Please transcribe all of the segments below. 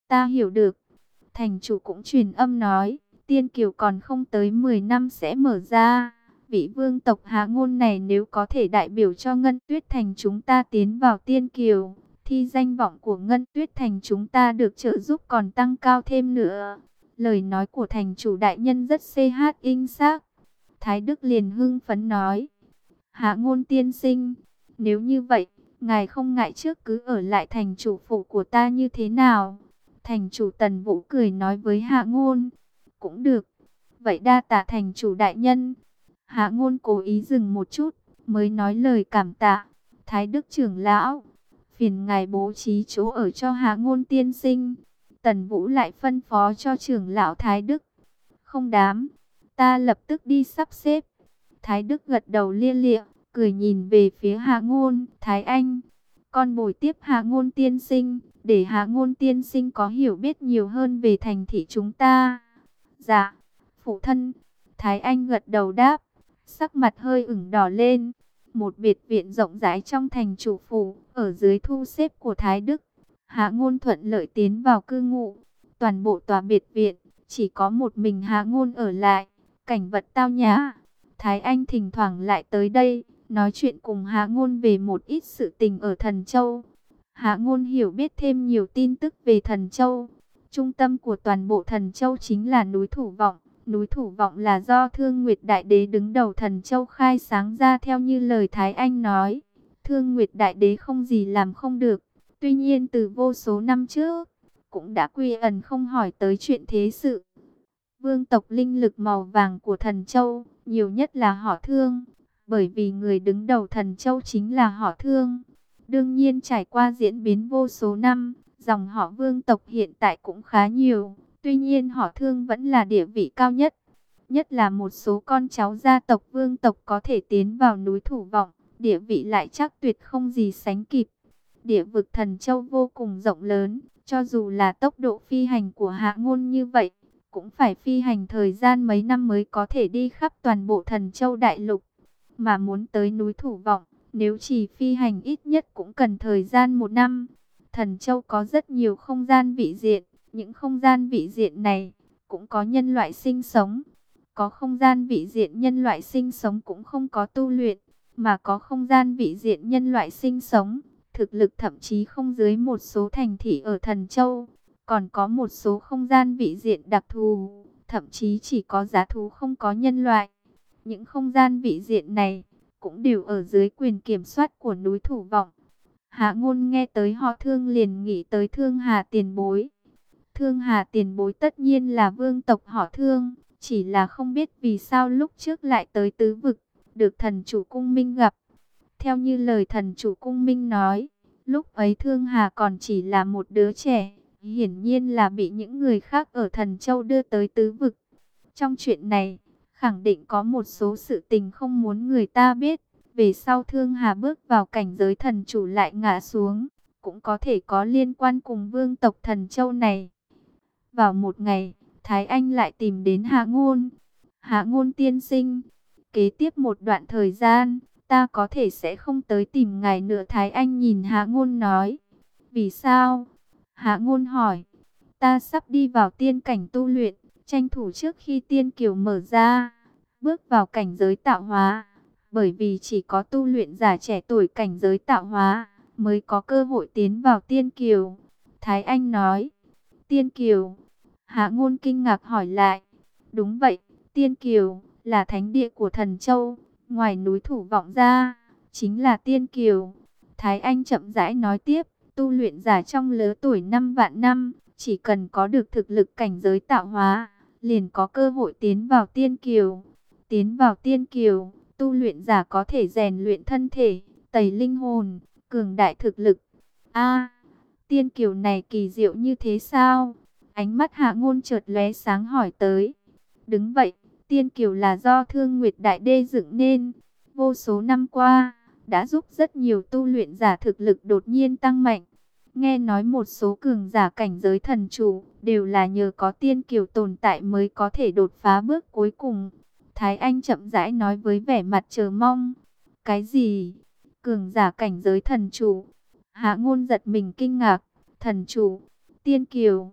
Ta hiểu được. Thành chủ cũng truyền âm nói, Tiên Kiều còn không tới 10 năm sẽ mở ra. Vị vương tộc Hạ Ngôn này nếu có thể đại biểu cho Ngân Tuyết Thành chúng ta tiến vào Tiên Kiều, thì danh vọng của Ngân Tuyết Thành chúng ta được trợ giúp còn tăng cao thêm nữa. Lời nói của thành chủ đại nhân rất inh xác. Thái Đức liền hưng phấn nói, Hạ Ngôn tiên sinh, nếu như vậy, ngài không ngại trước cứ ở lại thành chủ phủ của ta như thế nào? Thành chủ Tần Vũ cười nói với Hạ Ngôn, cũng được, vậy đa tạ thành chủ đại nhân. Hạ Ngôn cố ý dừng một chút, mới nói lời cảm tạ. Thái Đức trưởng lão, phiền ngài bố trí chỗ ở cho Hạ Ngôn tiên sinh. Tần Vũ lại phân phó cho trưởng lão Thái Đức. Không đám, ta lập tức đi sắp xếp. Thái Đức gật đầu lia lịa, cười nhìn về phía Hạ Ngôn. Thái Anh, con bồi tiếp Hạ Ngôn tiên sinh, để Hạ Ngôn tiên sinh có hiểu biết nhiều hơn về thành thị chúng ta. Dạ, phụ thân. Thái Anh gật đầu đáp, sắc mặt hơi ửng đỏ lên. Một biệt viện rộng rãi trong thành chủ phủ, ở dưới thu xếp của Thái Đức. Hạ Ngôn thuận lợi tiến vào cư ngụ. Toàn bộ tòa biệt viện, chỉ có một mình Hạ Ngôn ở lại. Cảnh vật tao nhã. Thái Anh thỉnh thoảng lại tới đây, nói chuyện cùng Hạ Ngôn về một ít sự tình ở Thần Châu. Hạ Ngôn hiểu biết thêm nhiều tin tức về Thần Châu. Trung tâm của toàn bộ Thần Châu chính là núi Thủ Vọng. Núi Thủ Vọng là do Thương Nguyệt Đại Đế đứng đầu Thần Châu khai sáng ra, theo như lời Thái Anh nói. Thương Nguyệt Đại Đế không gì làm không được. Tuy nhiên từ vô số năm trước, cũng đã quy ẩn không hỏi tới chuyện thế sự. Vương tộc linh lực màu vàng của Thần Châu, nhiều nhất là họ Thương. Bởi vì người đứng đầu Thần Châu chính là họ Thương. Đương nhiên trải qua diễn biến vô số năm, dòng họ vương tộc hiện tại cũng khá nhiều. Tuy nhiên họ Thương vẫn là địa vị cao nhất. Nhất là một số con cháu gia tộc vương tộc có thể tiến vào núi Thủ Vọng, địa vị lại chắc tuyệt không gì sánh kịp. Địa vực Thần Châu vô cùng rộng lớn, cho dù là tốc độ phi hành của Hạ Ngôn như vậy, cũng phải phi hành thời gian mấy năm mới có thể đi khắp toàn bộ Thần Châu đại lục. Mà muốn tới núi Thủ Vọng, nếu chỉ phi hành ít nhất cũng cần thời gian 1 năm. Thần Châu có rất nhiều không gian vị diện, những không gian vị diện này cũng có nhân loại sinh sống. Có không gian vị diện nhân loại sinh sống cũng không có tu luyện, mà có không gian vị diện nhân loại sinh sống, thực lực thậm chí không dưới một số thành thị ở Thần Châu. Còn có một số không gian vị diện đặc thù, thậm chí chỉ có dã thú không có nhân loại. Những không gian vị diện này cũng đều ở dưới quyền kiểm soát của núi Thủ Vọng. Hạ Ngôn nghe tới họ Thương liền nghĩ tới Thương Hà tiền bối. Thương Hà tiền bối tất nhiên là vương tộc họ Thương, chỉ là không biết vì sao lúc trước lại tới tứ vực, được thần chủ cung minh gặp. Theo như lời thần chủ cung minh nói, lúc ấy Thương Hà còn chỉ là một đứa trẻ, hiển nhiên là bị những người khác ở Thần Châu đưa tới tứ vực. Trong chuyện này, khẳng định có một số sự tình không muốn người ta biết. Về sau Thương Hà bước vào cảnh giới thần chủ lại ngã xuống, cũng có thể có liên quan cùng vương tộc Thần Châu này. Vào một ngày, Thái Anh lại tìm đến Hạ Ngôn. Hạ Ngôn tiên sinh, kế tiếp một đoạn thời gian, ta có thể sẽ không tới tìm ngài nữa. Thái Anh nhìn Hạ Ngôn nói. Vì sao? Hạ Ngôn hỏi. Ta sắp đi vào tiên cảnh tu luyện, tranh thủ trước khi tiên kiều mở ra, bước vào cảnh giới tạo hóa. Bởi vì chỉ có tu luyện giả trẻ tuổi cảnh giới tạo hóa, mới có cơ hội tiến vào tiên kiều. Thái Anh nói. Tiên kiều? Hạ Ngôn kinh ngạc hỏi lại. Đúng vậy, tiên kiều là thánh địa của Thần Châu, ngoài núi Thủ Vọng ra, chính là tiên kiều. Thái Anh chậm rãi nói tiếp. Tu luyện giả trong lứa tuổi 5 vạn năm, chỉ cần có được thực lực cảnh giới tạo hóa, liền có cơ hội tiến vào tiên kiều. Tiến vào tiên kiều, tu luyện giả có thể rèn luyện thân thể, tẩy linh hồn, cường đại thực lực. A, tiên kiều này kỳ diệu như thế sao? Ánh mắt Hạ Ngôn chợt lóe sáng hỏi tới. Đúng vậy, tiên kiều là do Thương Nguyệt Đại Đế dựng nên, vô số năm qua đã giúp rất nhiều tu luyện giả thực lực đột nhiên tăng mạnh. Nghe nói một số cường giả cảnh giới thần chủ đều là nhờ có tiên kiều tồn tại mới có thể đột phá bước cuối cùng. Thái Anh chậm rãi nói với vẻ mặt chờ mong. Cái gì? Cường giả cảnh giới thần chủ? Hạ Ngôn giật mình kinh ngạc. Thần chủ? Tiên kiều?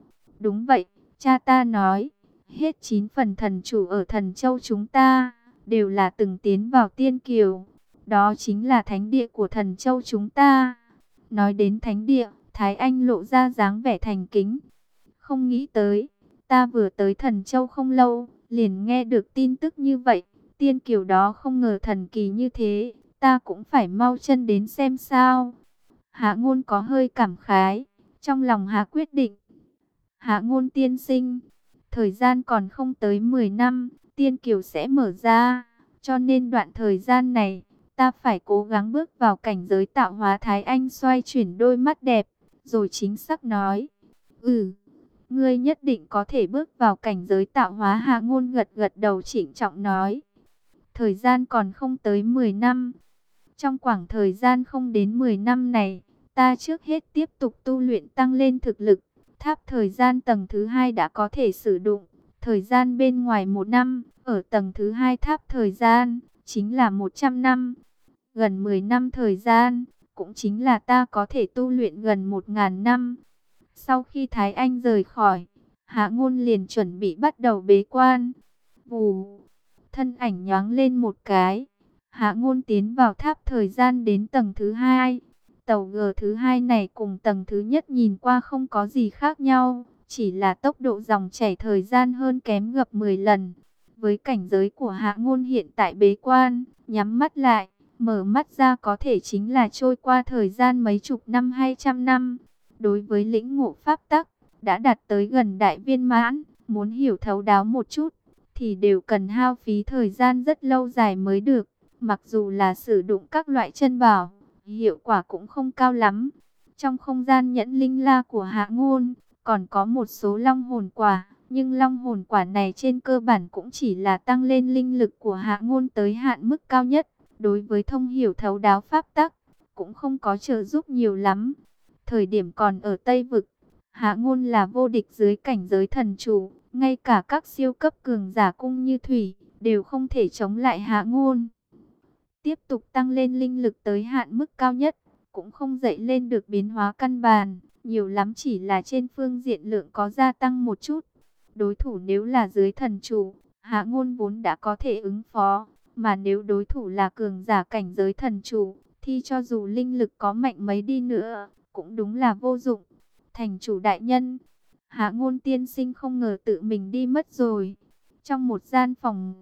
Đúng vậy, cha ta nói, hết 9 phần thần chủ ở Thần Châu chúng ta, đều là từng tiến vào Tiên Kiều. Đó chính là thánh địa của Thần Châu chúng ta. Nói đến thánh địa, Thái Anh lộ ra dáng vẻ thành kính. Không nghĩ tới, ta vừa tới Thần Châu không lâu, liền nghe được tin tức như vậy. Tiên Kiều đó không ngờ thần kỳ như thế, ta cũng phải mau chân đến xem sao. Hạ Ngôn có hơi cảm khái, trong lòng Hạ quyết định. Hạ Ngôn tiên sinh, thời gian còn không tới 10 năm, Tiên Kiều sẽ mở ra, cho nên đoạn thời gian này, ta phải cố gắng bước vào cảnh giới tạo hóa. Thái Anh xoay chuyển đôi mắt đẹp, rồi chính xác nói, ngươi nhất định có thể bước vào cảnh giới tạo hóa. Hạ Ngôn gật gật đầu trịnh trọng nói, thời gian còn không tới 10 năm. Trong khoảng thời gian không đến 10 năm này, ta trước hết tiếp tục tu luyện tăng lên thực lực. Tháp thời gian tầng thứ 2 đã có thể sử dụng. Thời gian bên ngoài 1 năm, ở tầng thứ 2 tháp thời gian, chính là 100 năm. Gần 10 năm thời gian, cũng chính là ta có thể tu luyện gần 1000 năm. Sau khi Thái Anh rời khỏi, Hạ Ngôn liền chuẩn bị bắt đầu bế quan. Vù, thân ảnh nhoáng lên một cái. Hạ Ngôn tiến vào tháp thời gian đến tầng thứ 2. Tàu G thứ 2 này cùng tầng thứ nhất nhìn qua không có gì khác nhau, chỉ là tốc độ dòng chảy thời gian hơn kém gấp 10 lần. Với cảnh giới của Hạ Ngôn hiện tại bế quan, nhắm mắt lại, mở mắt ra có thể chính là trôi qua thời gian mấy chục năm hay trăm năm. Đối với lĩnh ngộ pháp tắc, đã đạt tới gần đại viên mãn, muốn hiểu thấu đáo một chút, thì đều cần hao phí thời gian rất lâu dài mới được. Mặc dù là sử dụng các loại chân bảo, hiệu quả cũng không cao lắm. Trong không gian nhẫn linh la của Hạ Ngôn, còn có một số long hồn quả. Nhưng long hồn quả này trên cơ bản cũng chỉ là tăng lên linh lực của Hạ Ngôn tới hạn mức cao nhất. Đối với thông hiểu thấu đáo pháp tắc, cũng không có trợ giúp nhiều lắm. Thời điểm còn ở Tây Vực, Hạ Ngôn là vô địch dưới cảnh giới thần chủ. Ngay cả các siêu cấp cường giả cung như thủy, đều không thể chống lại Hạ Ngôn. Tiếp tục tăng lên linh lực tới hạn mức cao nhất, cũng không dậy lên được biến hóa căn bản, nhiều lắm chỉ là trên phương diện lượng có gia tăng một chút. Đối thủ nếu là dưới thần chủ, Hạ Ngôn vốn đã có thể ứng phó, mà nếu đối thủ là cường giả cảnh giới thần chủ, thì cho dù linh lực có mạnh mấy đi nữa, cũng đúng là vô dụng. Thành chủ đại nhân, Hạ Ngôn tiên sinh không ngờ tự mình đi mất rồi. Trong một gian phòng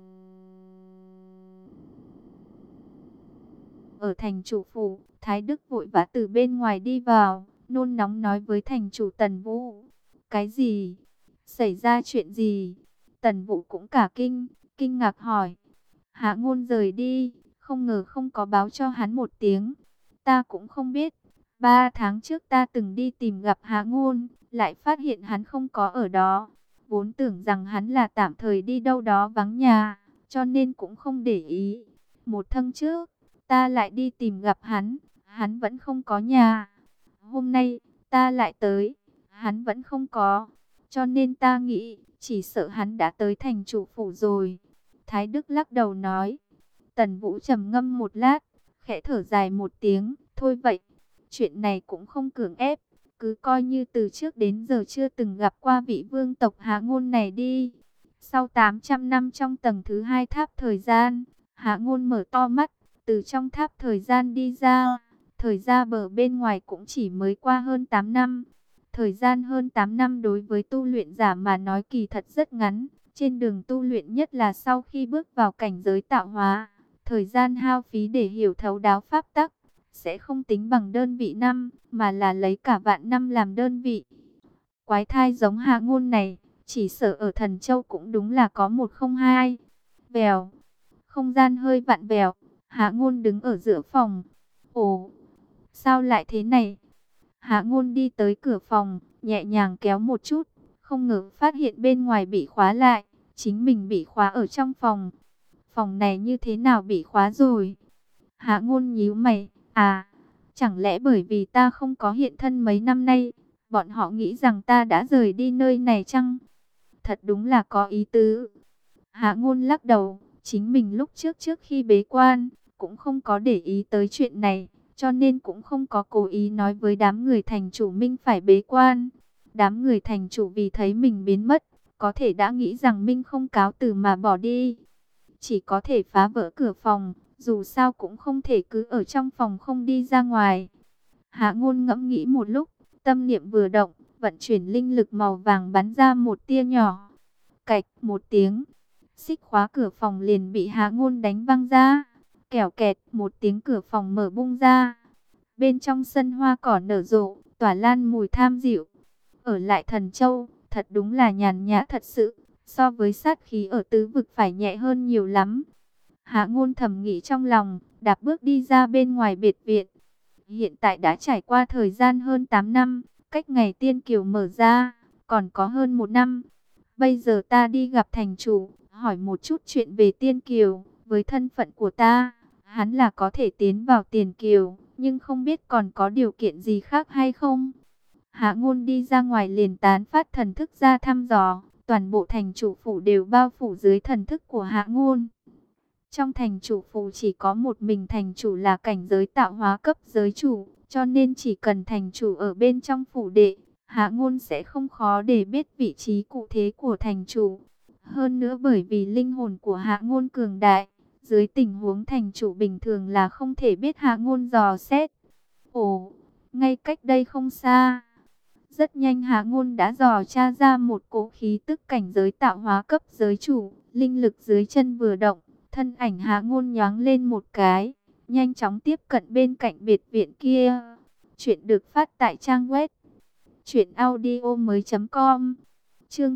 ở thành chủ phủ, Thái Đức vội vã từ bên ngoài đi vào, nôn nóng nói với thành chủ Tần Vũ. Cái gì? Xảy ra chuyện gì? Tần Vũ cũng cả kinh, kinh ngạc hỏi. Hạ Ngôn rời đi, không ngờ không có báo cho hắn một tiếng. Ta cũng không biết. 3 tháng trước ta từng đi tìm gặp Hạ Ngôn, lại phát hiện hắn không có ở đó. Vốn tưởng rằng hắn là tạm thời đi đâu đó vắng nhà, cho nên cũng không để ý. Một tháng trước, ta lại đi tìm gặp hắn, hắn vẫn không có nhà. Hôm nay, ta lại tới, hắn vẫn không có. Cho nên ta nghĩ, chỉ sợ hắn đã tới thành chủ phủ rồi. Thái Đức lắc đầu nói. Tần Vũ trầm ngâm một lát, khẽ thở dài một tiếng. Thôi vậy, chuyện này cũng không cưỡng ép. Cứ coi như từ trước đến giờ chưa từng gặp qua vị vương tộc Hạ Ngôn này đi. Sau 800 năm trong tầng thứ 2 tháp thời gian, Hạ Ngôn mở to mắt, từ trong tháp thời gian đi ra. Thời gian bờ bên ngoài cũng chỉ mới qua hơn 8 năm. Thời gian hơn 8 năm đối với tu luyện giả mà nói kỳ thật rất ngắn. Trên đường tu luyện, nhất là sau khi bước vào cảnh giới tạo hóa, thời gian hao phí để hiểu thấu đáo pháp tắc sẽ không tính bằng đơn vị năm, mà là lấy cả vạn năm làm đơn vị. Quái thai giống Hạ Ngôn này, chỉ sợ ở Thần Châu cũng đúng là có một không hai. Vèo, không gian hơi vặn vẹo, Hạ Ngôn đứng ở giữa phòng. Ồ, sao lại thế này? Hạ Ngôn đi tới cửa phòng, nhẹ nhàng kéo một chút, không ngờ phát hiện bên ngoài bị khóa lại, chính mình bị khóa ở trong phòng. Phòng này như thế nào bị khóa rồi? Hạ Ngôn nhíu mày, chẳng lẽ bởi vì ta không có hiện thân mấy năm nay, bọn họ nghĩ rằng ta đã rời đi nơi này chăng? Thật đúng là có ý tứ. Hạ Ngôn lắc đầu, chính mình lúc trước khi bế quan, cũng không có để ý tới chuyện này, cho nên cũng không có cố ý nói với đám người thành chủ Minh phải bế quan. Đám người thành chủ vì thấy mình biến mất, có thể đã nghĩ rằng Minh không cáo từ mà bỏ đi. Chỉ có thể phá vỡ cửa phòng, dù sao cũng không thể cứ ở trong phòng không đi ra ngoài. Hạ Ngôn ngẫm nghĩ một lúc, tâm niệm vừa động, vận chuyển linh lực màu vàng bắn ra một tia nhỏ. Cạch một tiếng, xích khóa cửa phòng liền bị Hạ Ngôn đánh văng ra. Kẻo kẹt một tiếng, cửa phòng mở bung ra. Bên trong sân hoa cỏ nở rộ, tỏa lan mùi tham dịu. Ở lại Thần Châu, thật đúng là nhàn nhã thật sự, so với sát khí ở tứ vực phải nhẹ hơn nhiều lắm. Hạ Ngôn thầm nghĩ trong lòng, đạp bước đi ra bên ngoài biệt viện. Hiện tại đã trải qua thời gian hơn 8 năm, cách ngày Tiên Kiều mở ra, còn có hơn 1 năm. Bây giờ ta đi gặp thành chủ, hỏi một chút chuyện về Tiên Kiều. Với thân phận của ta, hắn là có thể tiến vào Tiền Kiều, nhưng không biết còn có điều kiện gì khác hay không. Hạ Ngôn đi ra ngoài liền tán phát thần thức ra thăm dò, toàn bộ thành chủ phủ đều bao phủ dưới thần thức của Hạ Ngôn. Trong thành chủ phủ chỉ có một mình thành chủ là cảnh giới tạo hóa cấp giới chủ, cho nên chỉ cần thành chủ ở bên trong phủ đệ, Hạ Ngôn sẽ không khó để biết vị trí cụ thể của thành chủ. Hơn nữa bởi vì linh hồn của Hạ Ngôn cường đại, dưới tình huống thành chủ bình thường là không thể biết Hạ Ngôn dò xét. Ồ, ngay cách đây không xa. Rất nhanh Hạ Ngôn đã dò tra ra một cỗ khí tức cảnh giới tạo hóa cấp giới chủ, linh lực dưới chân vừa động, thân ảnh Hạ Ngôn nhoáng lên một cái, nhanh chóng tiếp cận bên cạnh biệt viện kia. Chuyện được phát tại trang web truyệnaudiomoi.com. Chương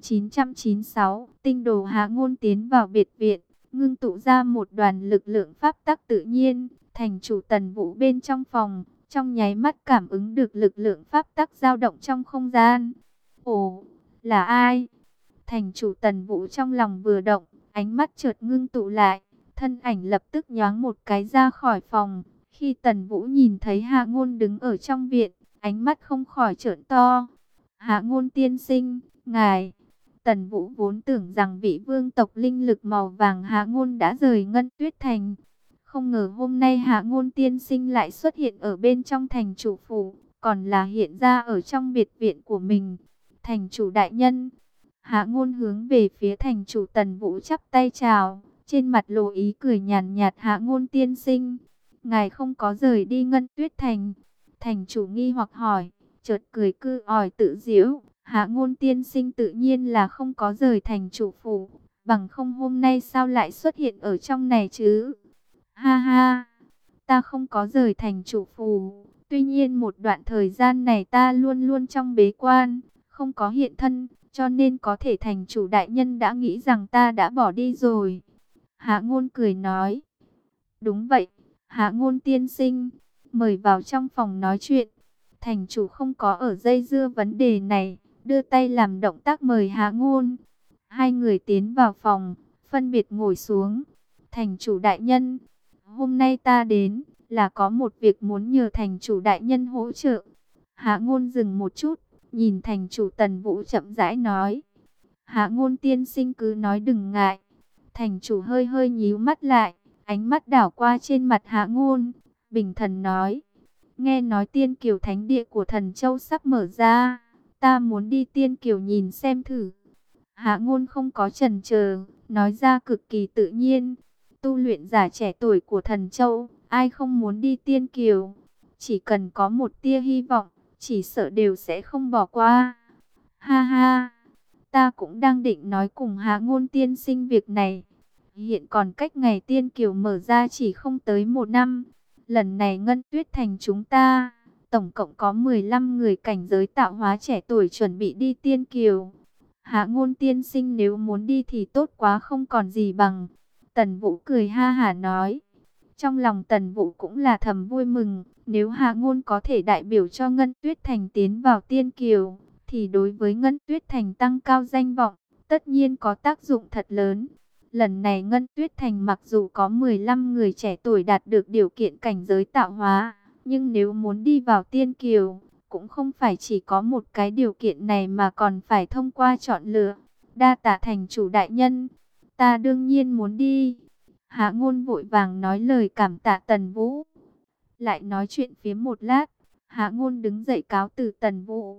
996, tinh đồ Hạ Ngôn tiến vào biệt viện, ngưng tụ ra một đoàn lực lượng pháp tắc tự nhiên, thành chủ Tần Vũ bên trong phòng, trong nháy mắt cảm ứng được lực lượng pháp tắc dao động trong không gian. Ồ, là ai? Thành chủ Tần Vũ trong lòng vừa động, ánh mắt chợt ngưng tụ lại, thân ảnh lập tức nhoáng một cái ra khỏi phòng. Khi Tần Vũ nhìn thấy Hạ Ngôn đứng ở trong viện, ánh mắt không khỏi trợn to. Hạ Ngôn tiên sinh, ngài. Tần Vũ vốn tưởng rằng vị vương tộc linh lực màu vàng Hạ Ngôn đã rời Ngân Tuyết Thành. Không ngờ hôm nay Hạ Ngôn tiên sinh lại xuất hiện ở bên trong thành chủ phủ, còn là hiện ra ở trong biệt viện của mình. Thành chủ đại nhân. Hạ Ngôn hướng về phía thành chủ Tần Vũ chắp tay chào, trên mặt lộ ý cười nhàn nhạt. Hạ Ngôn tiên sinh, ngài không có rời đi Ngân Tuyết Thành. Thành chủ nghi hoặc hỏi, chợt cười cư ỏi tự giễu. Hạ Ngôn tiên sinh tự nhiên là không có rời thành chủ phủ, bằng không hôm nay sao lại xuất hiện ở trong này chứ? Ha ha, ta không có rời thành chủ phủ, tuy nhiên một đoạn thời gian này ta luôn luôn trong bế quan, không có hiện thân, cho nên có thể thành chủ đại nhân đã nghĩ rằng ta đã bỏ đi rồi. Hạ Ngôn cười nói, đúng vậy, Hạ Ngôn tiên sinh, mời vào trong phòng nói chuyện. Thành chủ không có ở dây dưa vấn đề này, đưa tay làm động tác mời Hạ Ngôn. Hai người tiến vào phòng, phân biệt ngồi xuống. Thành chủ đại nhân, hôm nay ta đến là có một việc muốn nhờ thành chủ đại nhân hỗ trợ. Hạ Ngôn dừng một chút, nhìn thành chủ Tần Vũ chậm rãi nói. Hạ Ngôn tiên sinh cứ nói đừng ngại. Thành chủ hơi hơi nhíu mắt lại, ánh mắt đảo qua trên mặt Hạ Ngôn, bình thần nói. Nghe nói Tiên Kiều thánh địa của Thần Châu sắp mở ra, ta muốn đi Tiên Kiều nhìn xem thử. Hạ Ngôn không có chần chờ, nói ra cực kỳ tự nhiên. Tu luyện giả trẻ tuổi của Thần Châu, ai không muốn đi Tiên Kiều? Chỉ cần có một tia hy vọng, chỉ sợ đều sẽ không bỏ qua. Ha ha, ta cũng đang định nói cùng Hạ Ngôn tiên sinh việc này. Hiện còn cách ngày Tiên Kiều mở ra chỉ không tới 1 năm. Lần này Ngân Tuyết Thành chúng ta, tổng cộng có 15 người cảnh giới tạo hóa trẻ tuổi chuẩn bị đi Tiên Kiều. Hạ Ngôn tiên sinh nếu muốn đi thì tốt quá không còn gì bằng. Tần Vũ cười ha hả nói. Trong lòng Tần Vũ cũng là thầm vui mừng, nếu Hạ Ngôn có thể đại biểu cho Ngân Tuyết Thành tiến vào Tiên Kiều, thì đối với Ngân Tuyết Thành tăng cao danh vọng, tất nhiên có tác dụng thật lớn. Lần này Ngân Tuyết Thành mặc dù có 15 người trẻ tuổi đạt được điều kiện cảnh giới tạo hóa, nhưng nếu muốn đi vào Tiên Kiều, cũng không phải chỉ có một cái điều kiện này mà còn phải thông qua chọn lựa. Đa tạ thành chủ đại nhân, ta đương nhiên muốn đi. Hạ Ngôn vội vàng nói lời cảm tạ Tần Vũ. Lại nói chuyện phía một lát, Hạ Ngôn đứng dậy cáo từ Tần Vũ.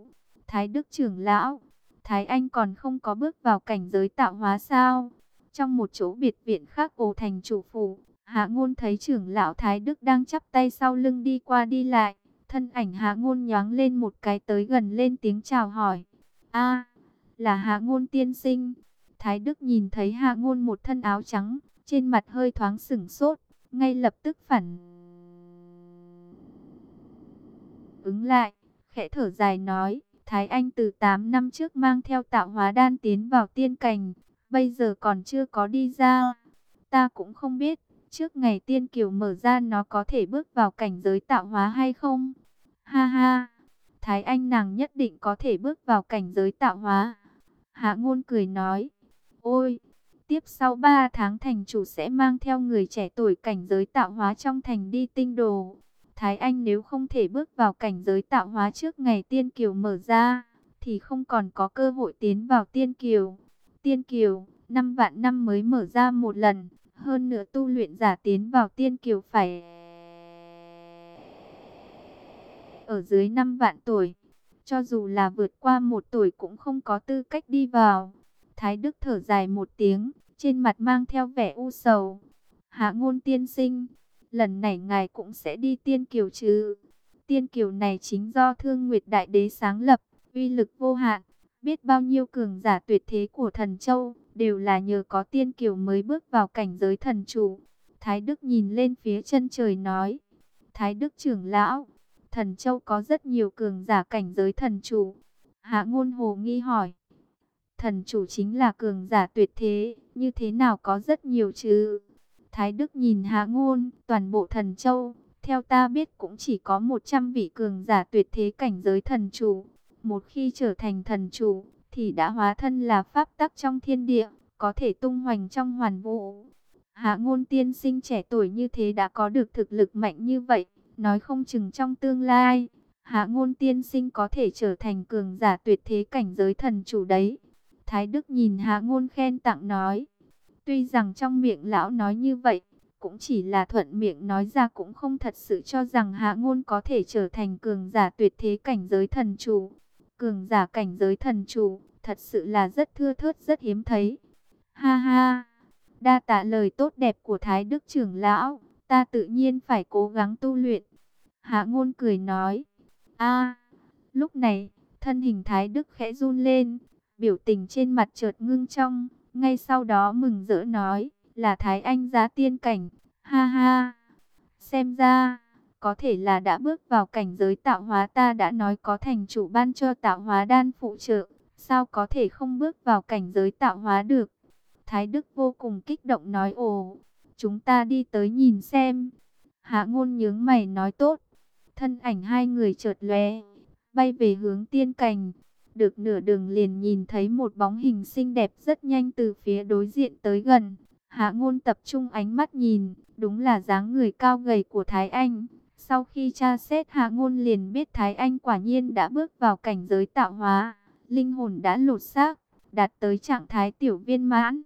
Thái Đức trưởng lão, Thái Anh còn không có bước vào cảnh giới tạo hóa sao? Trong một chỗ biệt viện khác ồ thành chủ phủ, Hạ Ngôn thấy trưởng lão Thái Đức đang chắp tay sau lưng đi qua đi lại. Thân ảnh Hạ Ngôn nhoáng lên một cái tới gần lên tiếng chào hỏi. A, là Hạ Ngôn tiên sinh. Thái Đức nhìn thấy Hạ Ngôn một thân áo trắng, trên mặt hơi thoáng sửng sốt, ngay lập tức phản ứng lại, khẽ thở dài nói, Thái Anh từ 8 năm trước mang theo tạo hóa đan tiến vào tiên cảnh, bây giờ còn chưa có đi ra. Ta cũng không biết, trước ngày tiên kiều mở ra nó có thể bước vào cảnh giới tạo hóa hay không. Ha ha, Thái Anh nàng nhất định có thể bước vào cảnh giới tạo hóa. Hạ Ngôn cười nói, ôi, tiếp sau 3 tháng thành chủ sẽ mang theo người trẻ tuổi cảnh giới tạo hóa trong thành đi tinh đồ. Thái Anh nếu không thể bước vào cảnh giới tạo hóa trước ngày tiên kiều mở ra, thì không còn có cơ hội tiến vào tiên kiều. Tiên kiều, 5 vạn năm mới mở ra một lần, hơn nữa tu luyện giả tiến vào tiên kiều phải ở dưới 5 vạn tuổi. Cho dù là vượt qua 1 tuổi cũng không có tư cách đi vào. Thái Đức thở dài một tiếng, trên mặt mang theo vẻ u sầu. Hạ Ngôn tiên sinh, lần này ngài cũng sẽ đi tiên kiều chứ? Tiên kiều này chính do Thương Nguyệt Đại Đế sáng lập, uy lực vô hạn. Biết bao nhiêu cường giả tuyệt thế của Thần Châu, đều là nhờ có tiên kiều mới bước vào cảnh giới thần chủ. Thái Đức nhìn lên phía chân trời nói, Thái Đức trưởng lão, Thần Châu có rất nhiều cường giả cảnh giới thần chủ. Hạ Ngôn hồ nghi hỏi, thần chủ chính là cường giả tuyệt thế, như thế nào có rất nhiều chứ? Thái Đức nhìn Hạ Ngôn, toàn bộ Thần Châu, theo ta biết cũng chỉ có 100 vị cường giả tuyệt thế cảnh giới thần chủ. Một khi trở thành thần chủ, thì đã hóa thân là pháp tắc trong thiên địa, có thể tung hoành trong hoàn vũ. Hạ Ngôn tiên sinh trẻ tuổi như thế đã có được thực lực mạnh như vậy, nói không chừng trong tương lai, Hạ Ngôn tiên sinh có thể trở thành cường giả tuyệt thế cảnh giới thần chủ đấy. Thái Đức nhìn Hạ Ngôn khen tặng nói, tuy rằng trong miệng lão nói như vậy, cũng chỉ là thuận miệng nói ra, cũng không thật sự cho rằng Hạ Ngôn có thể trở thành cường giả tuyệt thế cảnh giới thần chủ. Cường giả cảnh giới thần chủ, thật sự là rất thưa thớt, rất hiếm thấy. Ha ha, đa tạ lời tốt đẹp của Thái Đức trưởng lão, ta tự nhiên phải cố gắng tu luyện. Hạ Ngôn cười nói, a, lúc này, thân hình Thái Đức khẽ run lên, biểu tình trên mặt chợt ngưng trong, ngay sau đó mừng rỡ nói, là Thái Anh giá tiên cảnh, ha ha, xem ra, có thể là đã bước vào cảnh giới tạo hóa, ta đã nói có thành chủ ban cho tạo hóa đan phụ trợ, sao có thể không bước vào cảnh giới tạo hóa được. Thái Đức vô cùng kích động nói, ồ, chúng ta đi tới nhìn xem. Hạ Ngôn nhướng mày nói tốt. Thân ảnh hai người chợt lóe, bay về hướng tiên cảnh. Được nửa đường liền nhìn thấy một bóng hình xinh đẹp rất nhanh từ phía đối diện tới gần. Hạ Ngôn tập trung ánh mắt nhìn, đúng là dáng người cao gầy của Thái Anh. Sau khi tra xét, Hạ Ngôn liền biết Thái Anh quả nhiên đã bước vào cảnh giới tạo hóa, linh hồn đã lột xác, đạt tới trạng thái tiểu viên mãn.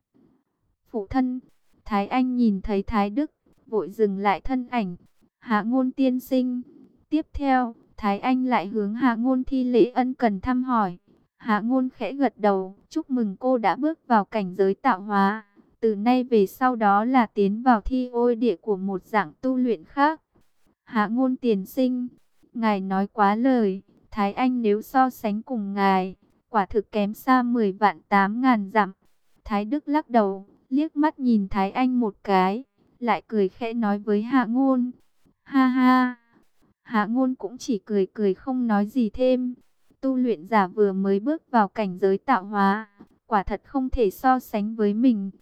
Phụ thân, Thái Anh nhìn thấy Thái Đức, vội dừng lại thân ảnh. Hạ Ngôn tiên sinh. Tiếp theo, Thái Anh lại hướng Hạ Ngôn thi lễ ân cần thăm hỏi. Hạ Ngôn khẽ gật đầu, chúc mừng cô đã bước vào cảnh giới tạo hóa. Từ nay về sau đó là tiến vào thi ôi địa của một dạng tu luyện khác. Hạ Ngôn tiền sinh, ngài nói quá lời, Thái Anh nếu so sánh cùng ngài, quả thực kém xa 10 vạn 8 ngàn dặm. Thái Đức lắc đầu, liếc mắt nhìn Thái Anh một cái, lại cười khẽ nói với Hạ Ngôn, ha ha. Hạ Ngôn cũng chỉ cười cười không nói gì thêm. Tu luyện giả vừa mới bước vào cảnh giới tạo hóa, quả thật không thể so sánh với mình.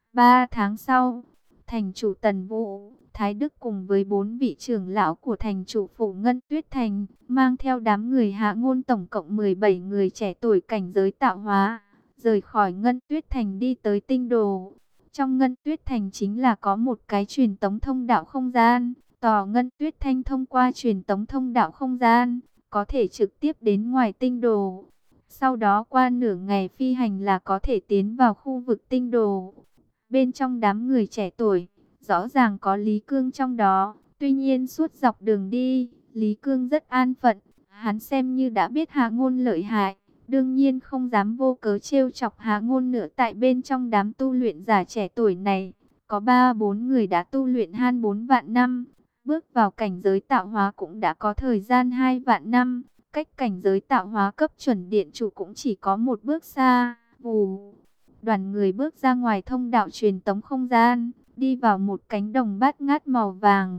3 tháng sau, thành chủ Tần Vũ, Thái Đức cùng với 4 vị trưởng lão của thành chủ phủ Ngân Tuyết Thành, mang theo đám người Hạ Ngôn tổng cộng 17 người trẻ tuổi cảnh giới tạo hóa, rời khỏi Ngân Tuyết Thành đi tới Tinh Đồ. Trong Ngân Tuyết Thành chính là có một cái truyền tống thông đạo không gian. Tòa Ngân Tuyết Thanh thông qua truyền tống thông đạo không gian, có thể trực tiếp đến ngoài Tinh Đồ. Sau đó qua nửa ngày phi hành là có thể tiến vào khu vực Tinh Đồ. Bên trong đám người trẻ tuổi, rõ ràng có Lý Cương trong đó. Tuy nhiên suốt dọc đường đi, Lý Cương rất an phận, Hắn xem như đã biết Hạ Ngôn lợi hại, đương nhiên không dám vô cớ trêu chọc Hạ Ngôn nữa. Tại bên trong đám tu luyện giả trẻ tuổi này, có 3-4 người đã tu luyện 4 vạn năm, bước vào cảnh giới tạo hóa cũng đã có thời gian 2 vạn năm, cách cảnh giới tạo hóa cấp chuẩn điện chủ cũng chỉ có một bước xa. Vù, đoàn người bước ra ngoài thông đạo truyền tống không gian, đi vào một cánh đồng bát ngát màu vàng.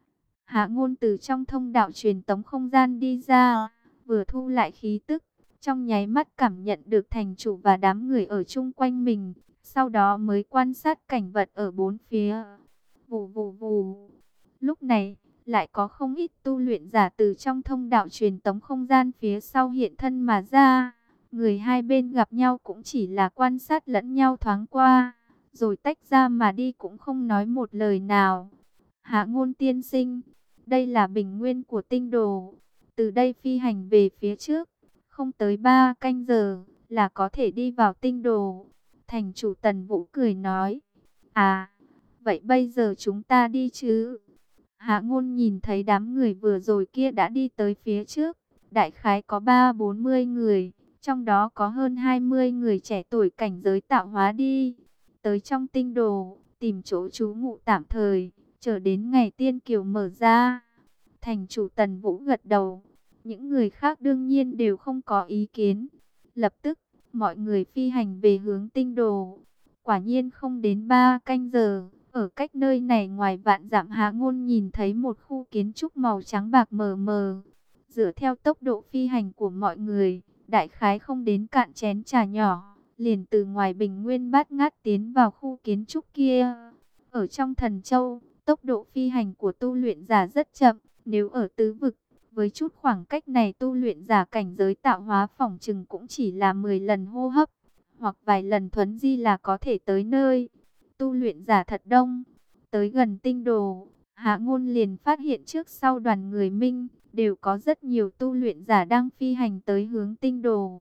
Hạ Ngôn từ trong thông đạo truyền tống không gian đi ra, vừa thu lại khí tức, trong nháy mắt cảm nhận được thành chủ và đám người ở chung quanh mình, sau đó mới quan sát cảnh vật ở bốn phía. Vù vù vù. Lúc này, lại có không ít tu luyện giả từ trong thông đạo truyền tống không gian phía sau hiện thân mà ra. Người hai bên gặp nhau cũng chỉ là quan sát lẫn nhau thoáng qua, rồi tách ra mà đi cũng không nói một lời nào. Hạ Ngôn tiên sinh, đây là bình nguyên của tinh đồ. Từ đây phi hành về phía trước, không tới 3 canh giờ là có thể đi vào tinh đồ. Thành chủ Tần Vũ cười nói. À, vậy bây giờ chúng ta đi chứ? Hạ Ngôn nhìn thấy đám người vừa rồi kia đã đi tới phía trước. Đại khái có 30-40 người, trong đó có hơn 20 người trẻ tuổi cảnh giới tạo hóa đi tới trong tinh đồ, tìm chỗ trú ngụ tạm thời, chờ đến ngày tiên kiều mở ra. Thành chủ Tần Vũ gật đầu. Những người khác đương nhiên đều không có ý kiến. Lập tức, mọi người phi hành về hướng tinh đồ. Quả nhiên không đến 3 canh giờ, ở cách nơi này ngoài vạn dặm, Hạ Ngôn nhìn thấy một khu kiến trúc màu trắng bạc mờ mờ. Dựa theo tốc độ phi hành của mọi người, đại khái không đến cạn chén trà nhỏ, liền từ ngoài bình nguyên bát ngát tiến vào khu kiến trúc kia. Ở trong Thần Châu, tốc độ phi hành của tu luyện giả rất chậm. Nếu ở tứ vực, với chút khoảng cách này tu luyện giả cảnh giới tạo hóa phỏng chừng cũng chỉ là 10 lần hô hấp, hoặc vài lần thuấn di là có thể tới nơi. Tu luyện giả thật đông. Tới gần tinh đồ, Hạ Ngôn liền phát hiện trước sau đoàn người Minh, đều có rất nhiều tu luyện giả đang phi hành tới hướng tinh đồ.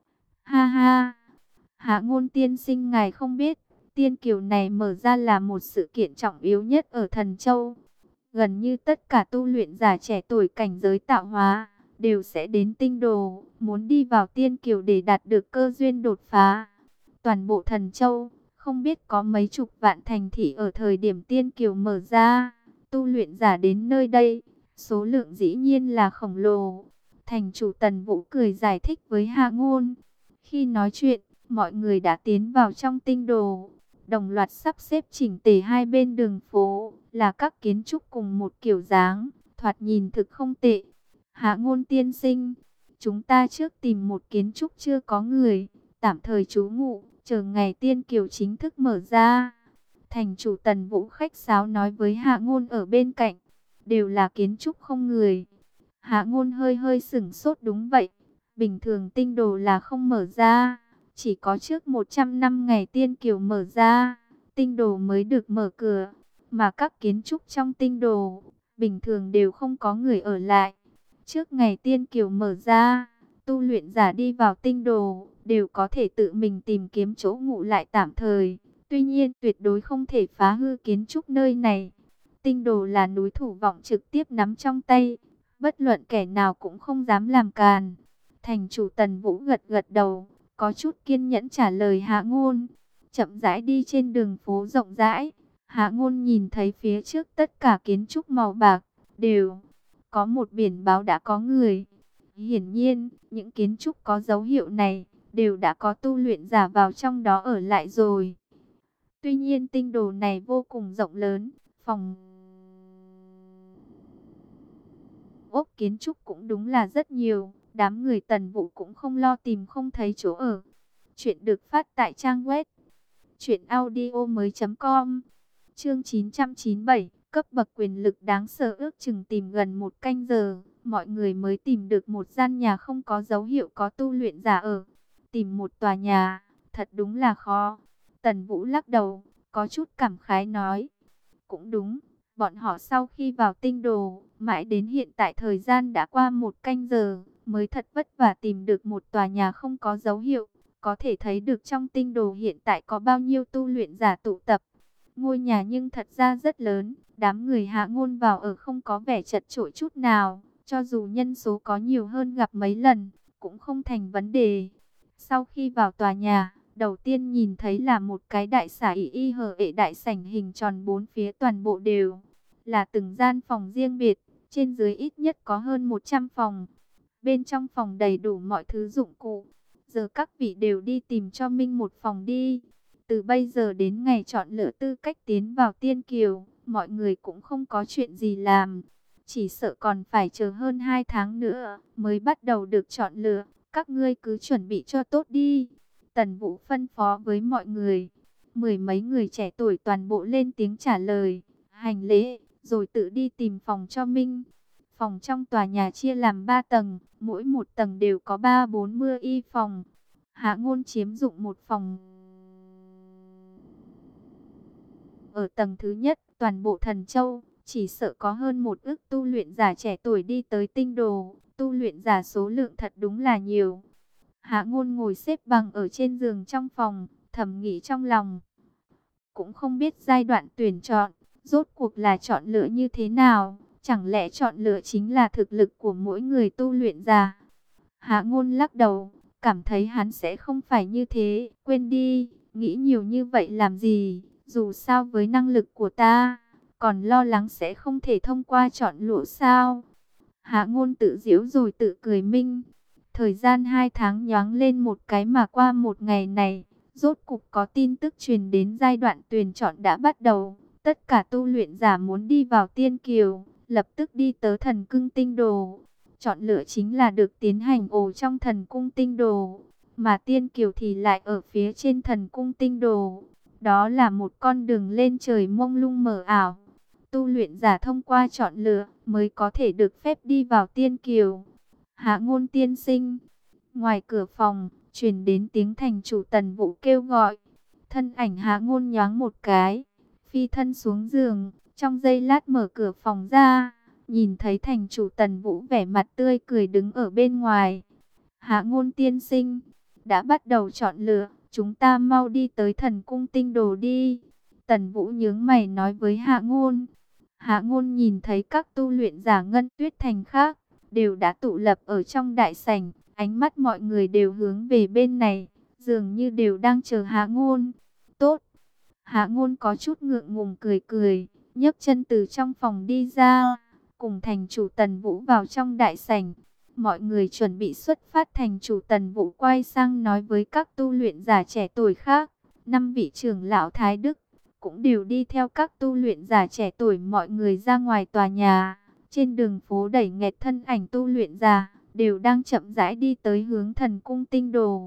Ha ha, Hạ Ngôn tiên sinh ngài không biết, tiên kiều này mở ra là một sự kiện trọng yếu nhất ở Thần Châu. Gần như tất cả tu luyện giả trẻ tuổi cảnh giới tạo hóa đều sẽ đến tinh đồ, muốn đi vào tiên kiều để đạt được cơ duyên đột phá. Toàn bộ Thần Châu, không biết có mấy chục vạn thành thị ở thời điểm tiên kiều mở ra, tu luyện giả đến nơi đây, số lượng dĩ nhiên là khổng lồ. Thành chủ Tần Vũ cười giải thích với Hạ Ngôn. Khi nói chuyện, mọi người đã tiến vào trong tinh đồ, đồng loạt sắp xếp chỉnh tề hai bên đường phố, là các kiến trúc cùng một kiểu dáng, thoạt nhìn thực không tệ. Hạ Ngôn tiên sinh, chúng ta trước tìm một kiến trúc chưa có người, tạm thời trú ngụ, chờ ngày tiên kiều chính thức mở ra. Thành chủ Tần Vũ khách sáo nói với Hạ Ngôn ở bên cạnh, đều là kiến trúc không người. Hạ Ngôn hơi hơi sửng sốt, đúng vậy, bình thường tinh đồ là không mở ra, chỉ có trước 100 năm ngày tiên kiều mở ra, tinh đồ mới được mở cửa. Mà các kiến trúc trong tinh đồ, bình thường đều không có người ở lại. Trước ngày tiên kiều mở ra, tu luyện giả đi vào tinh đồ, đều có thể tự mình tìm kiếm chỗ ngụ lại tạm thời. Tuy nhiên tuyệt đối không thể phá hư kiến trúc nơi này. Tinh đồ là núi thủ vọng trực tiếp nắm trong tay, bất luận kẻ nào cũng không dám làm càn. Thành chủ Tần Vũ gật gật đầu, có chút kiên nhẫn trả lời Hạ Ngôn. Chậm rãi đi trên đường phố rộng rãi, Hạ Ngôn nhìn thấy phía trước tất cả kiến trúc màu bạc, đều có một biển báo đã có người. Hiển nhiên, những kiến trúc có dấu hiệu này, đều đã có tu luyện giả vào trong đó ở lại rồi. Tuy nhiên tinh đồ này vô cùng rộng lớn, phòng ốc kiến trúc cũng đúng là rất nhiều. Đám người Tần Vũ cũng không lo tìm không thấy chỗ ở. Chuyện được phát tại trang web truyệnaudiomoi.com. Chương 997, cấp bậc quyền lực đáng sợ. Ước chừng tìm gần 1 canh giờ, mọi người mới tìm được một gian nhà không có dấu hiệu có tu luyện giả ở. Tìm một tòa nhà, thật đúng là khó. Tần Vũ lắc đầu, có chút cảm khái nói. Cũng đúng, bọn họ sau khi vào tinh đồ, mãi đến hiện tại thời gian đã qua 1 canh giờ, mới thật vất vả tìm được một tòa nhà không có dấu hiệu. Có thể thấy được trong tinh đồ hiện tại có bao nhiêu tu luyện giả tụ tập. Ngôi nhà nhưng thật ra rất lớn, đám người Hạ Ngôn vào ở không có vẻ chật chội chút nào, cho dù nhân số có nhiều hơn gặp mấy lần, cũng không thành vấn đề. Sau khi vào tòa nhà, đầu tiên nhìn thấy là một cái đại sảnh y hờ ệ, đại sảnh hình tròn, bốn phía toàn bộ đều là từng gian phòng riêng biệt, trên dưới ít nhất có hơn 100 phòng. Bên trong phòng đầy đủ mọi thứ dụng cụ. Giờ các vị đều đi tìm cho mình một phòng đi. Từ bây giờ đến ngày chọn lựa tư cách tiến vào Tiên Kiều, mọi người cũng không có chuyện gì làm. Chỉ sợ còn phải chờ hơn 2 tháng nữa mới bắt đầu được chọn lựa. Các ngươi cứ chuẩn bị cho tốt đi. Tần Vũ phân phó với mọi người. Mười mấy người trẻ tuổi toàn bộ lên tiếng trả lời, hành lễ, rồi tự đi tìm phòng cho mình. Phòng trong tòa nhà chia làm 3 tầng, mỗi một tầng đều có 3-40 y phòng. Hạ Ngôn chiếm dụng một phòng. Ở tầng thứ nhất, toàn bộ Thần Châu, chỉ sợ có hơn 1 ức tu luyện giả trẻ tuổi đi tới tinh đồ. Tu luyện giả số lượng thật đúng là nhiều. Hạ Ngôn ngồi xếp bằng ở trên giường trong phòng, thầm nghĩ trong lòng. Cũng không biết giai đoạn tuyển chọn, rốt cuộc là chọn lựa như thế nào. Chẳng lẽ chọn lựa chính là thực lực của mỗi người tu luyện giả? Hạ Ngôn lắc đầu, cảm thấy hắn sẽ không phải như thế. Quên đi, nghĩ nhiều như vậy làm gì? Dù sao với năng lực của ta, còn lo lắng sẽ không thể thông qua chọn lựa sao? Hạ Ngôn tự giễu rồi tự cười minh. Thời gian 2 tháng nhoáng lên một cái mà qua một ngày này, rốt cục có tin tức truyền đến giai đoạn tuyển chọn đã bắt đầu. Tất cả tu luyện giả muốn đi vào Tiên Kiều, lập tức đi tới Thần Cung Tinh Đồ. Chọn lựa chính là được tiến hành trong Thần Cung Tinh Đồ, mà Tiên Kiều thì lại ở phía trên Thần Cung Tinh Đồ. Đó là một con đường lên trời mông lung mờ ảo. Tu luyện giả thông qua chọn lựa mới có thể được phép đi vào Tiên Kiều. Hạ Ngôn tiên sinh. Ngoài cửa phòng, truyền đến tiếng thành chủ Tần Vũ kêu gọi. Thân ảnh Hạ Ngôn nhoáng một cái, phi thân xuống giường, trong giây lát mở cửa phòng ra, nhìn thấy thành chủ Tần Vũ vẻ mặt tươi cười đứng ở bên ngoài. Hạ Ngôn tiên sinh, đã bắt đầu chọn lựa, chúng ta mau đi tới Thần Cung Tinh Đồ đi. Tần Vũ nhướng mày nói với Hạ Ngôn. Hạ Ngôn nhìn thấy các tu luyện giả Ngân Tuyết Thành khác đều đã tụ lập ở trong đại sảnh, ánh mắt mọi người đều hướng về bên này, dường như đều đang chờ Hạ Ngôn. Tốt. Hạ Ngôn có chút ngượng ngùng cười cười, nhấc chân từ trong phòng đi ra, cùng thành chủ Tần Vũ vào trong đại sảnh. Mọi người chuẩn bị xuất phát, thành chủ Tần Vũ quay sang nói với các tu luyện giả trẻ tuổi khác, 5 vị trưởng lão Thái Đức cũng đều đi theo các tu luyện giả trẻ tuổi mọi người ra ngoài tòa nhà. Trên đường phố đẩy nghẹt thân ảnh tu luyện giả, đều đang chậm rãi đi tới hướng Thần Cung Tinh Đồ.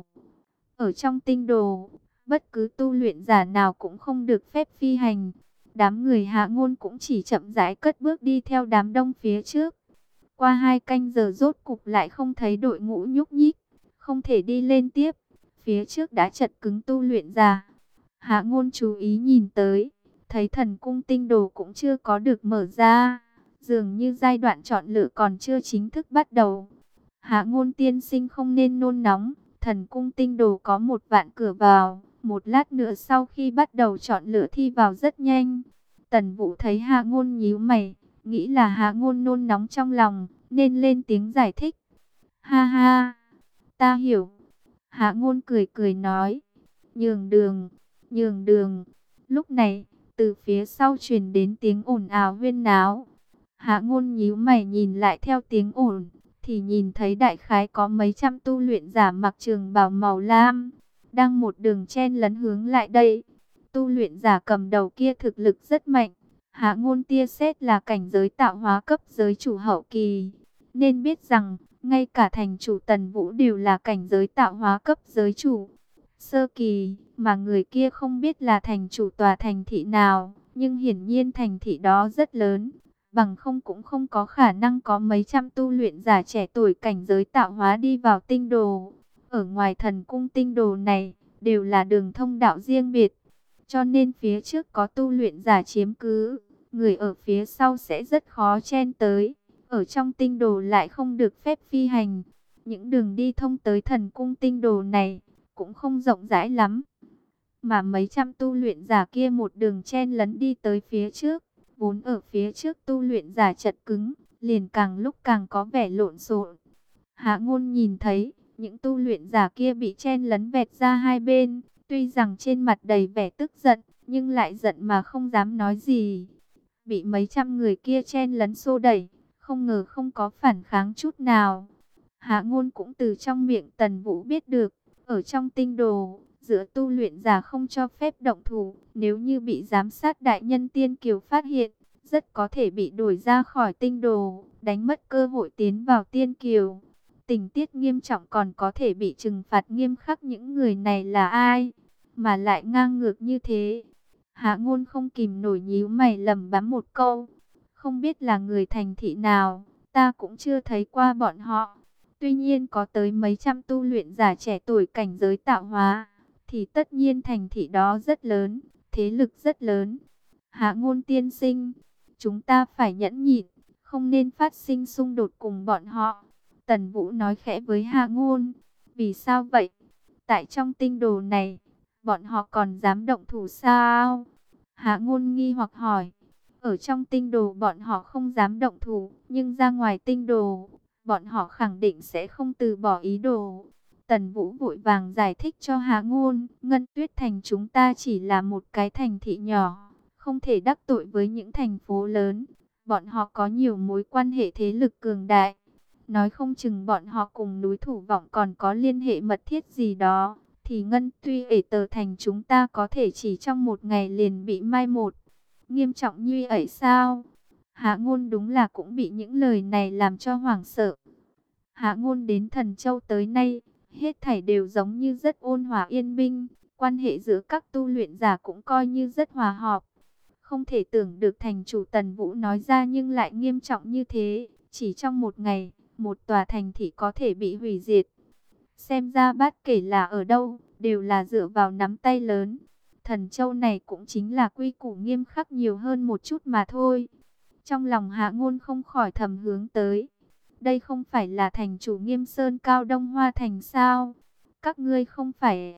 Ở trong tinh đồ, bất cứ tu luyện giả nào cũng không được phép phi hành. Đám người Hạ Ngôn cũng chỉ chậm rãi cất bước đi theo đám đông phía trước. Qua 2 canh giờ rốt cục lại không thấy đội ngũ nhúc nhích, không thể đi lên tiếp. Phía trước đã chật cứng tu luyện giả. Hạ Ngôn chú ý nhìn tới, thấy Thần Cung Tinh Đồ cũng chưa có được mở ra. Dường như giai đoạn chọn lựa còn chưa chính thức bắt đầu. Hạ Ngôn tiên sinh không nên nôn nóng. Thần Cung Tinh Đồ có 1 vạn cửa vào. Một lát nữa sau khi bắt đầu chọn lựa thi vào rất nhanh. Tần Vũ thấy Hạ Ngôn nhíu mày, nghĩ là Hạ Ngôn nôn nóng trong lòng, nên lên tiếng giải thích. Ha ha, ta hiểu. Hạ Ngôn cười cười nói. Nhường đường, nhường đường. Lúc này, từ phía sau truyền đến tiếng ồn ào huyên náo. Hạ Ngôn nhíu mày nhìn lại theo tiếng ồn, thì nhìn thấy đại khái có mấy trăm tu luyện giả mặc trường bào màu lam, đang một đường chen lấn hướng lại đây. Tu luyện giả cầm đầu kia thực lực rất mạnh. Hạ Ngôn tia sét là cảnh giới tạo hóa cấp giới chủ hậu kỳ, nên biết rằng ngay cả thành chủ Tần Vũ đều là cảnh giới tạo hóa cấp giới chủ sơ kỳ, mà người kia không biết là thành chủ tòa thành thị nào, nhưng hiển nhiên thành thị đó rất lớn, bằng không cũng không có khả năng có mấy trăm tu luyện giả trẻ tuổi cảnh giới tạo hóa đi vào tinh đồ. Ở ngoài Thần Cung Tinh Đồ này, đều là đường thông đạo riêng biệt, cho nên phía trước có tu luyện giả chiếm cứ, người ở phía sau sẽ rất khó chen tới. Ở trong tinh đồ lại không được phép phi hành. Những đường đi thông tới Thần Cung Tinh Đồ này cũng không rộng rãi lắm, mà mấy trăm tu luyện giả kia một đường chen lấn đi tới phía trước. Vốn ở phía trước tu luyện giả chật cứng, liền càng lúc càng có vẻ lộn xộn. Hạ Ngôn nhìn thấy những tu luyện giả kia bị chen lấn vẹt ra hai bên, tuy rằng trên mặt đầy vẻ tức giận, nhưng lại giận mà không dám nói gì. Bị mấy trăm người kia chen lấn xô đẩy, không ngờ không có phản kháng chút nào. Hạ Ngôn cũng từ trong miệng Tần Vũ biết được, ở trong tinh đồ, giữa tu luyện giả không cho phép động thủ, nếu như bị giám sát đại nhân Tiên Kiều phát hiện, rất có thể bị đuổi ra khỏi tinh đồ, đánh mất cơ hội tiến vào Tiên Kiều. Tình tiết nghiêm trọng còn có thể bị trừng phạt nghiêm khắc. Những người này là ai mà lại ngang ngược như thế? Hạ Ngôn không kìm nổi nhíu mày lẩm bẩm một câu, không biết là người thành thị nào, ta cũng chưa thấy qua bọn họ. Tuy nhiên có tới mấy trăm tu luyện giả trẻ tuổi cảnh giới tạo hóa, thì tất nhiên thành thị đó rất lớn, thế lực rất lớn. Hạ Ngôn tiên sinh, chúng ta phải nhẫn nhịn, không nên phát sinh xung đột cùng bọn họ. Tần Vũ nói khẽ với Hạ Ngôn. Vì sao vậy? Tại trong tinh đồ này, bọn họ còn dám động thủ sao? Hạ Ngôn nghi hoặc hỏi. Ở trong tinh đồ bọn họ không dám động thủ, nhưng ra ngoài tinh đồ, bọn họ khẳng định sẽ không từ bỏ ý đồ. Tần Vũ vội vàng giải thích cho Hạ Ngôn. Ngân Tuyết Thành chúng ta chỉ là một cái thành thị nhỏ, không thể đắc tội với những thành phố lớn. Bọn họ có nhiều mối quan hệ thế lực cường đại. Nói không chừng bọn họ cùng núi Thủ Vọng còn có liên hệ mật thiết gì đó. Thì Ngân Tuy ể tờ thành chúng ta có thể chỉ trong một ngày liền bị mai một. Nghiêm trọng như ấy sao? Hạ Ngôn đúng là cũng bị những lời này làm cho hoảng sợ. Hạ Ngôn đến Thần Châu tới nay, hết thảy đều giống như rất ôn hòa yên bình. Quan hệ giữa các tu luyện giả cũng coi như rất hòa hợp. Không thể tưởng được thành chủ Tần Vũ nói ra nhưng lại nghiêm trọng như thế. Chỉ trong một ngày, một tòa thành thị có thể bị hủy diệt. Xem ra bất kể là ở đâu, đều là dựa vào nắm tay lớn. Thần Châu này cũng chính là quy củ nghiêm khắc nhiều hơn một chút mà thôi. Trong lòng Hạ Ngôn không khỏi thầm hướng tới. Đây không phải là thành chủ Nghiêm Sơn Cao Đông Hoa Thành sao? Các ngươi không phải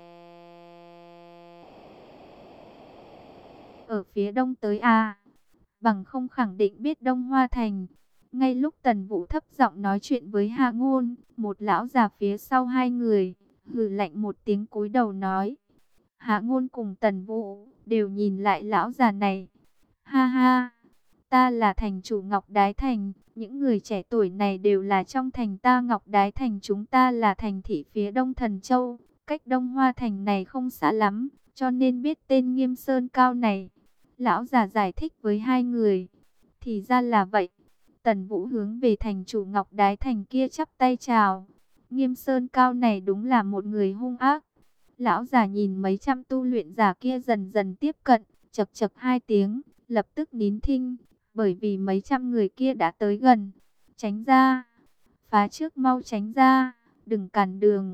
ở phía đông tới à? Bằng không khẳng định biết Đông Hoa Thành. Ngay lúc Tần Vũ thấp giọng nói chuyện với Hạ Ngôn, một lão già phía sau hai người, hừ lạnh một tiếng cúi đầu nói. Hạ Ngôn cùng Tần Vũ đều nhìn lại lão già này. Ha ha, ta là thành chủ Ngọc Đái Thành, những người trẻ tuổi này đều là trong thành ta Ngọc Đái Thành, chúng ta là thành thị phía đông Thần Châu, cách Đông Hoa Thành này không xa lắm, cho nên biết tên Nghiêm Sơn Cao này. Lão già giải thích với hai người. Thì ra là vậy. Tần Vũ hướng về thành chủ Ngọc Đái Thành kia chắp tay chào. Nghiêm Sơn Cao này đúng là một người hung ác. Lão già nhìn mấy trăm tu luyện giả kia dần dần tiếp cận, chậc chậc hai tiếng, lập tức nín thinh, bởi vì mấy trăm người kia đã tới gần. Tránh ra, phá trước mau tránh ra, đừng cản đường.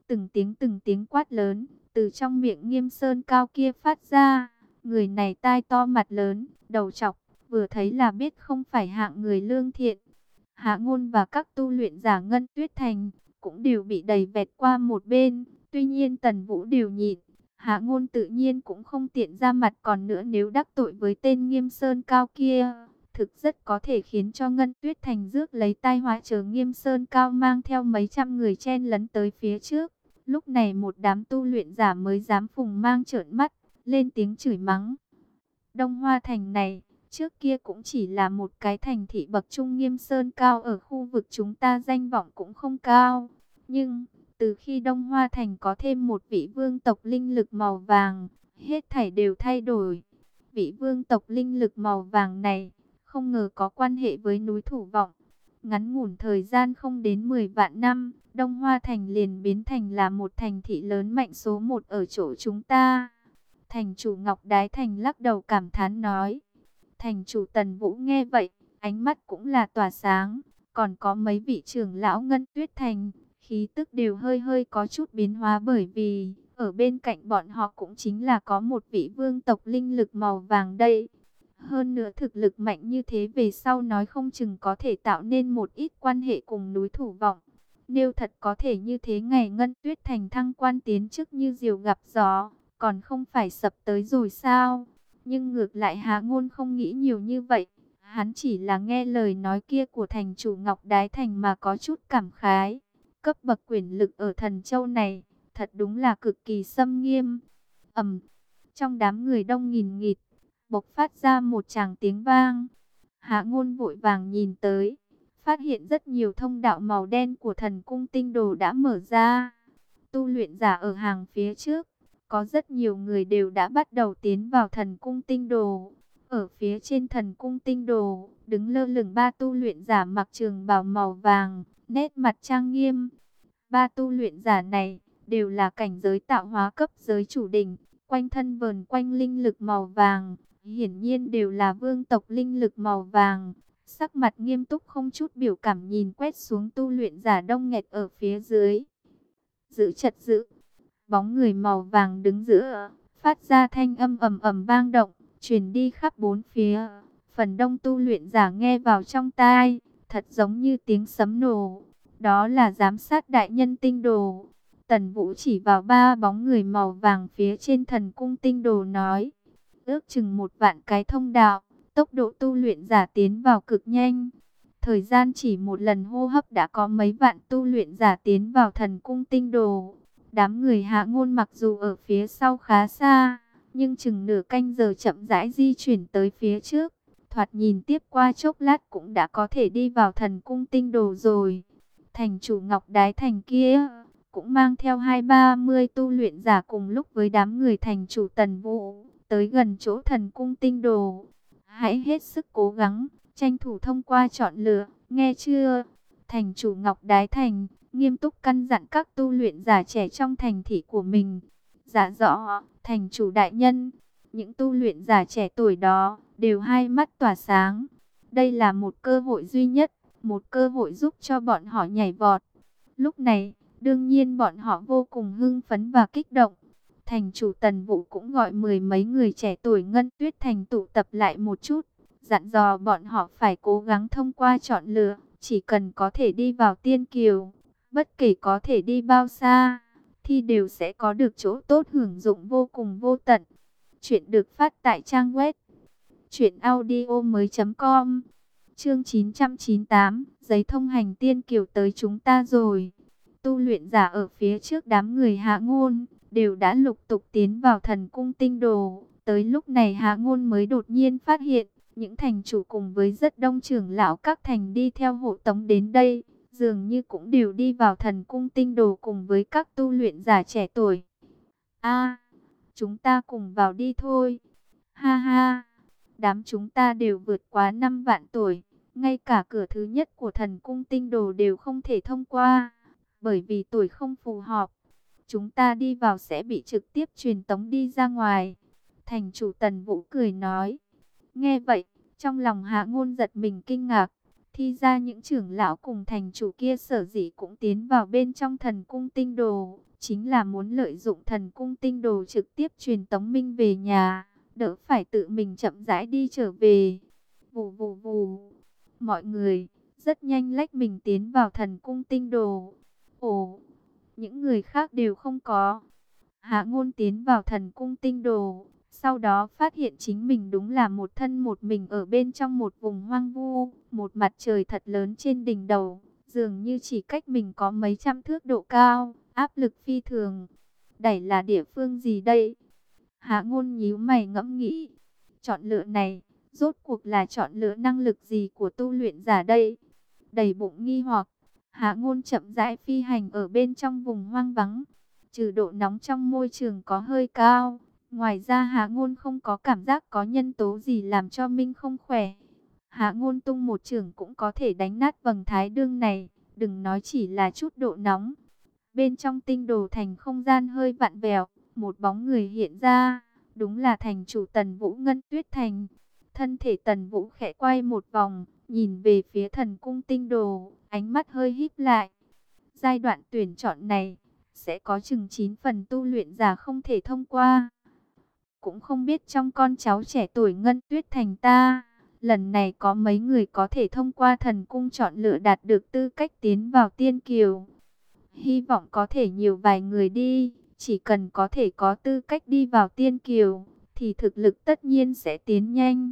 Từng tiếng quát lớn, từ trong miệng Nghiêm Sơn Cao kia phát ra. Người này tai to mặt lớn, đầu trọc, vừa thấy là biết không phải hạng người lương thiện. Hạ Ngôn và các tu luyện giả Ngân Tuyết Thành cũng đều bị đẩy vẹt qua một bên. Tuy nhiên Tần Vũ đều nhịn. Hạ Ngôn tự nhiên cũng không tiện ra mặt, còn nữa nếu đắc tội với tên Nghiêm Sơn Cao kia, thực rất có thể khiến cho Ngân Tuyết Thành rước lấy tai họa. Chờ Nghiêm Sơn Cao mang theo mấy trăm người chen lấn tới phía trước, lúc này một đám tu luyện giả mới dám phùng mang trợn mắt, lên tiếng chửi mắng. Đông Hoa Thành này, trước kia cũng chỉ là một cái thành thị bậc trung. Nghiêm Sơn Cao ở khu vực chúng ta danh vọng cũng không cao. Nhưng, từ khi Đông Hoa Thành có thêm một vị vương tộc linh lực màu vàng, hết thảy đều thay đổi. Vị vương tộc linh lực màu vàng này, không ngờ có quan hệ với núi Thủ Vọng. Ngắn ngủn thời gian không đến 10 vạn năm, Đông Hoa Thành liền biến thành là một thành thị lớn mạnh số một ở chỗ chúng ta. Thành chủ Ngọc Đái Thành lắc đầu cảm thán nói. Thành chủ Tần Vũ nghe vậy, ánh mắt cũng là tỏa sáng. Còn có mấy vị trưởng lão Ngân Tuyết Thành, khí tức đều hơi hơi có chút biến hóa, bởi vì ở bên cạnh bọn họ cũng chính là có một vị vương tộc linh lực màu vàng đây. Hơn nữa thực lực mạnh như thế về sau nói không chừng có thể tạo nên một ít quan hệ cùng núi Thủ Vọng. Nếu thật có thể như thế, ngày Ngân Tuyết Thành thăng quan tiến chức như diều gặp gió, còn không phải sập tới rồi sao? Nhưng ngược lại Hạ Ngôn không nghĩ nhiều như vậy. Hắn chỉ là nghe lời nói kia của thành chủ Ngọc Đái Thành mà có chút cảm khái. Cấp bậc quyền lực ở Thần Châu này, thật đúng là cực kỳ xâm nghiêm. Trong đám người đông nghìn nghịt, bộc phát ra một tràng tiếng vang. Hạ Ngôn vội vàng nhìn tới, phát hiện rất nhiều thông đạo màu đen của Thần Cung Tinh Đồ đã mở ra. Tu luyện giả ở hàng phía trước, có rất nhiều người đều đã bắt đầu tiến vào Thần Cung Tinh Đồ. Ở phía trên Thần Cung Tinh Đồ, đứng lơ lửng ba tu luyện giả mặc trường bào màu vàng, nét mặt trang nghiêm. Ba tu luyện giả này đều là cảnh giới tạo hóa cấp giới chủ đỉnh, quanh thân vờn quanh linh lực màu vàng, hiển nhiên đều là vương tộc linh lực màu vàng. Sắc mặt nghiêm túc không chút biểu cảm nhìn quét xuống tu luyện giả đông nghẹt ở phía dưới. Giữ chật giữ, bóng người màu vàng đứng giữa, phát ra thanh âm ầm ầm vang động, truyền đi khắp bốn phía. Phần đông tu luyện giả nghe vào trong tai, thật giống như tiếng sấm nổ. Đó là giám sát đại nhân tinh đồ. Tần Vũ chỉ vào ba bóng người màu vàng phía trên Thần Cung Tinh Đồ nói. Ước chừng 1 vạn cái thông đạo, tốc độ tu luyện giả tiến vào cực nhanh. Thời gian chỉ một lần hô hấp đã có mấy vạn tu luyện giả tiến vào Thần Cung Tinh Đồ. Đám người Hạ Ngôn mặc dù ở phía sau khá xa, nhưng chừng nửa canh giờ chậm rãi di chuyển tới phía trước. Thoạt nhìn tiếp qua chốc lát cũng đã có thể đi vào Thần Cung Tinh Đồ rồi. Thành chủ Ngọc Đái Thành kia cũng mang theo 20-30 tu luyện giả cùng lúc với đám người thành chủ Tần Vũ tới gần chỗ Thần Cung Tinh Đồ. Hãy hết sức cố gắng, tranh thủ thông qua chọn lựa, nghe chưa? Thành chủ Ngọc Đái Thành nghiêm túc căn dặn các tu luyện giả trẻ trong thành thị của mình. Dạ rõ, thành chủ đại nhân. Những tu luyện giả trẻ tuổi đó đều hai mắt tỏa sáng. Đây là một cơ hội duy nhất, một cơ hội giúp cho bọn họ nhảy vọt. Lúc này, đương nhiên bọn họ vô cùng hưng phấn và kích động. Thành chủ Tần Vũ cũng gọi 10 mấy người trẻ tuổi Ngân Tuyết Thành tụ tập lại một chút, dặn dò bọn họ phải cố gắng thông qua chọn lựa, chỉ cần có thể đi vào Tiên Kiều, bất kể có thể đi bao xa, thì đều sẽ có được chỗ tốt hưởng dụng vô cùng vô tận. Chuyện được phát tại trang web truyệnaudiomoi.com. Chương 998, giấy thông hành Tiên Kiều tới chúng ta rồi. Tu luyện giả ở phía trước đám người Hạ Ngôn đều đã lục tục tiến vào Thần Cung Tinh Đồ. Tới lúc này Hạ Ngôn mới đột nhiên phát hiện, những thành chủ cùng với rất đông trưởng lão các thành đi theo hộ tống đến đây, dường như cũng đều đi vào Thần Cung Tinh Đồ cùng với các tu luyện giả trẻ tuổi. Chúng ta cùng vào đi thôi. Ha ha, đám chúng ta đều vượt quá 5 vạn tuổi, ngay cả cửa thứ nhất của Thần Cung Tinh Đồ đều không thể thông qua, bởi vì tuổi không phù hợp. Chúng ta đi vào sẽ bị trực tiếp truyền tống đi ra ngoài. Thành chủ Tần Vũ cười nói. Nghe vậy, trong lòng Hạ Ngôn giật mình kinh ngạc. Thì ra những trưởng lão cùng thành chủ kia sở dĩ cũng tiến vào bên trong Thần Cung Tinh Đồ, chính là muốn lợi dụng Thần Cung Tinh Đồ trực tiếp truyền tống minh về nhà, đỡ phải tự mình chậm rãi đi trở về. Vù vù vù, mọi người rất nhanh lách mình tiến vào Thần Cung Tinh Đồ. Ồ, những người khác đều không có. Hạ Ngôn tiến vào Thần Cung Tinh Đồ, sau đó phát hiện chính mình đúng là một thân một mình ở bên trong một vùng hoang vu, một mặt trời thật lớn trên đỉnh đầu, dường như chỉ cách mình có mấy trăm thước độ cao, áp lực phi thường. Đẩy là địa phương gì đây? Hạ Ngôn nhíu mày ngẫm nghĩ, chọn lựa này, rốt cuộc là chọn lựa năng lực gì của tu luyện giả đây? Đầy bụng nghi hoặc, Hạ Ngôn chậm rãi phi hành ở bên trong vùng hoang vắng. Trừ độ nóng trong môi trường có hơi cao, ngoài ra Hạ Ngôn không có cảm giác có nhân tố gì làm cho Minh không khỏe. Hạ Ngôn tung một chưởng cũng có thể đánh nát vầng thái dương này, đừng nói chỉ là chút độ nóng. Bên trong Tinh Đồ Thành không gian hơi vặn vẹo, một bóng người hiện ra, đúng là thành chủ Tần Vũ Ngân Tuyết Thành. Thân thể Tần Vũ khẽ quay một vòng, nhìn về phía Thần Cung Tinh Đồ, ánh mắt hơi híp lại. Giai đoạn tuyển chọn này, sẽ có chừng 9 phần tu luyện giả không thể thông qua. Cũng không biết trong con cháu trẻ tuổi Ngân Tuyết Thành ta, lần này có mấy người có thể thông qua thần cung chọn lựa đạt được tư cách tiến vào Tiên Kiều. Hy vọng có thể nhiều vài người đi, chỉ cần có thể có tư cách đi vào Tiên Kiều, thì thực lực tất nhiên sẽ tiến nhanh.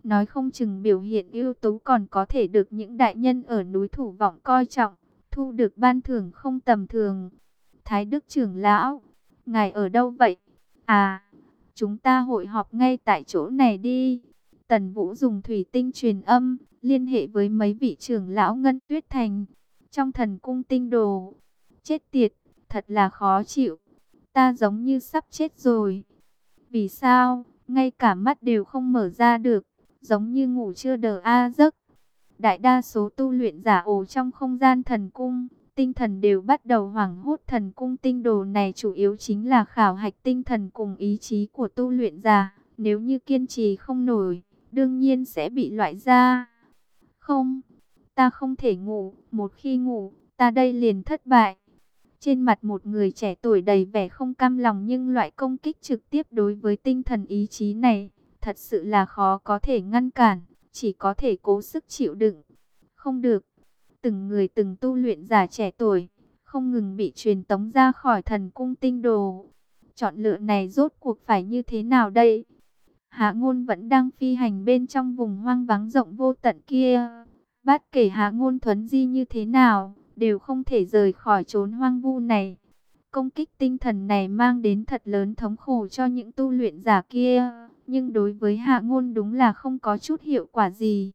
Nói không chừng biểu hiện ưu tú còn có thể được những đại nhân ở núi Thủ Vọng coi trọng, thu được ban thưởng không tầm thường. Thái Đức trưởng lão, ngài ở đâu vậy? À, chúng ta hội họp ngay tại chỗ này đi. Tần Vũ dùng thủy tinh truyền âm, liên hệ với mấy vị trưởng lão Ngân Tuyết Thành. Trong thần cung tinh đồ, chết tiệt, thật là khó chịu. Ta giống như sắp chết rồi. Vì sao, ngay cả mắt đều không mở ra được, giống như ngủ chưa đờ a giấc. Đại đa số tu luyện giả ổ trong không gian thần cung, tinh thần đều bắt đầu hoảng hốt. Thần cung tinh đồ này chủ yếu chính là khảo hạch tinh thần cùng ý chí của tu luyện giả. Nếu như kiên trì không nổi, đương nhiên sẽ bị loại ra. Không, ta không thể ngủ, một khi ngủ, ta đây liền thất bại. Trên mặt một người trẻ tuổi đầy vẻ không cam lòng, nhưng loại công kích trực tiếp đối với tinh thần ý chí này, thật sự là khó có thể ngăn cản, chỉ có thể cố sức chịu đựng. Không được, từng người từng tu luyện giả trẻ tuổi, không ngừng bị truyền tống ra khỏi thần cung tinh đồ. Chọn lựa này rốt cuộc phải như thế nào đây? Hạ Ngôn vẫn đang phi hành bên trong vùng hoang vắng rộng vô tận kia. Bất kể Hạ Ngôn thuấn di như thế nào, đều không thể rời khỏi chốn hoang vu này. Công kích tinh thần này mang đến thật lớn thống khổ cho những tu luyện giả kia, nhưng đối với Hạ Ngôn đúng là không có chút hiệu quả gì.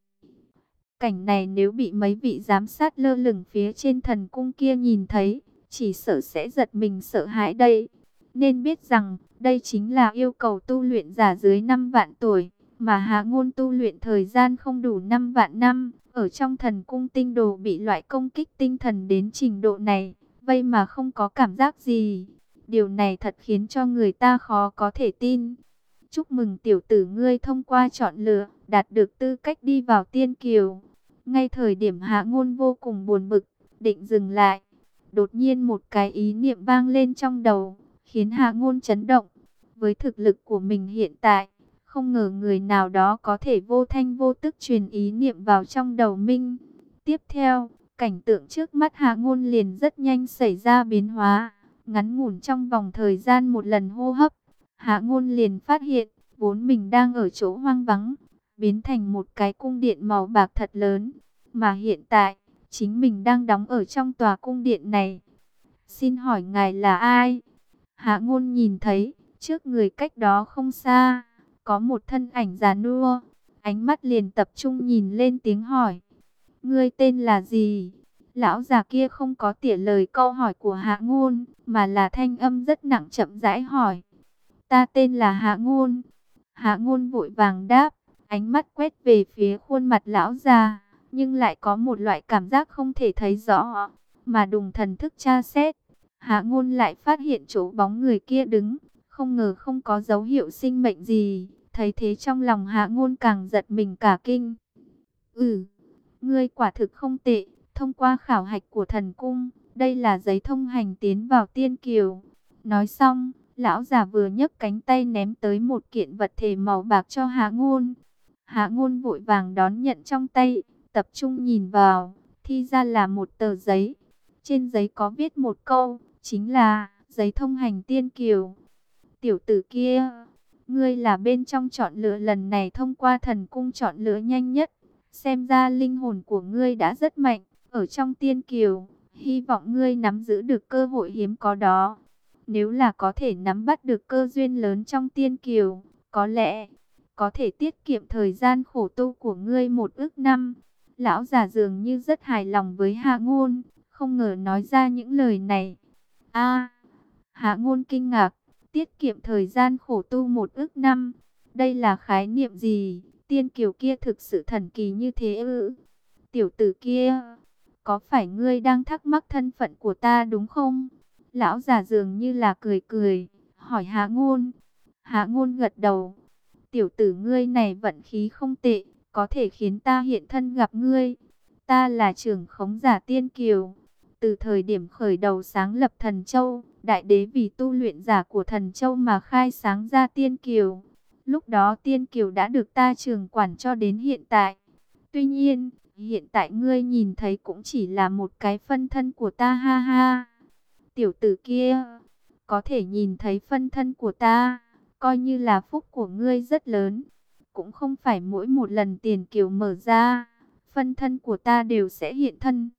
Cảnh này nếu bị mấy vị giám sát lơ lửng phía trên thần cung kia nhìn thấy, chỉ sợ sẽ giật mình sợ hãi đây. Nên biết rằng, đây chính là yêu cầu tu luyện giả dưới 5 vạn tuổi, mà Hạ Ngôn tu luyện thời gian không đủ 5 vạn năm. Ở trong thần cung tinh đồ bị loại công kích tinh thần đến trình độ này, vậy mà không có cảm giác gì. Điều này thật khiến cho người ta khó có thể tin. Chúc mừng tiểu tử ngươi thông qua chọn lựa, đạt được tư cách đi vào tiên kiều. Ngay thời điểm Hạ Ngôn vô cùng buồn bực, định dừng lại. Đột nhiên một cái ý niệm vang lên trong đầu, khiến Hạ Ngôn chấn động. Với thực lực của mình hiện tại, không ngờ người nào đó có thể vô thanh vô tức truyền ý niệm vào trong đầu mình. Tiếp theo, cảnh tượng trước mắt Hạ Ngôn liền rất nhanh xảy ra biến hóa. Ngắn ngủn trong vòng thời gian một lần hô hấp, Hạ Ngôn liền phát hiện, vốn mình đang ở chỗ hoang vắng, biến thành một cái cung điện màu bạc thật lớn. Mà hiện tại, chính mình đang đóng ở trong tòa cung điện này. Xin hỏi ngài là ai? Hạ Ngôn nhìn thấy, trước người cách đó không xa, có một thân ảnh già nua. Ánh mắt liền tập trung nhìn lên tiếng hỏi. Ngươi tên là gì? Lão già kia không có tỉa lời câu hỏi của Hạ Ngôn, mà là thanh âm rất nặng chậm rãi hỏi. Ta tên là Hạ Ngôn. Hạ Ngôn vội vàng đáp, ánh mắt quét về phía khuôn mặt lão già, nhưng lại có một loại cảm giác không thể thấy rõ. Mà đùng thần thức tra xét, Hạ Ngôn lại phát hiện chỗ bóng người kia đứng, không ngờ không có dấu hiệu sinh mệnh gì. Thấy thế trong lòng Hạ Ngôn càng giật mình cả kinh. Ngươi quả thực không tệ, thông qua khảo hạch của thần cung, đây là giấy thông hành tiến vào tiên kiều. Nói xong, lão già vừa nhấc cánh tay ném tới một kiện vật thể màu bạc cho Hạ Ngôn. Hạ Ngôn vội vàng đón nhận trong tay, tập trung nhìn vào, thì ra là một tờ giấy. Trên giấy có viết một câu, chính là giấy thông hành tiên kiều. Tiểu tử kia, ngươi là bên trong chọn lựa lần này thông qua thần cung chọn lựa nhanh nhất. Xem ra linh hồn của ngươi đã rất mạnh, ở trong tiên kiều, hy vọng ngươi nắm giữ được cơ hội hiếm có đó. Nếu là có thể nắm bắt được cơ duyên lớn trong tiên kiều, có lẽ có thể tiết kiệm thời gian khổ tu của ngươi 1 ức năm. Lão già dường như rất hài lòng với Hạ Ngôn, không ngờ nói ra những lời này. Hạ Ngôn kinh ngạc, tiết kiệm thời gian khổ tu 1 ức năm, đây là khái niệm gì? Tiên kiều kia thực sự thần kỳ như thế ư? Tiểu tử kia, có phải ngươi đang thắc mắc thân phận của ta đúng không? Lão già dường như là cười cười, hỏi Hạ Ngôn. Hạ Ngôn gật đầu. Tiểu tử ngươi này vận khí không tệ, có thể khiến ta hiện thân gặp ngươi. Ta là trưởng khống giả tiên kiều. Từ thời điểm khởi đầu sáng lập Thần Châu, đại đế vì tu luyện giả của Thần Châu mà khai sáng ra tiên kiều. Lúc đó tiên kiều đã được ta trưởng quản cho đến hiện tại. Tuy nhiên, hiện tại ngươi nhìn thấy cũng chỉ là một cái phân thân của ta, ha ha. Tiểu tử kia, có thể nhìn thấy phân thân của ta, coi như là phúc của ngươi rất lớn. cũng không phải mỗi một lần tiền kiều mở ra, phân thân của ta đều sẽ hiện thân.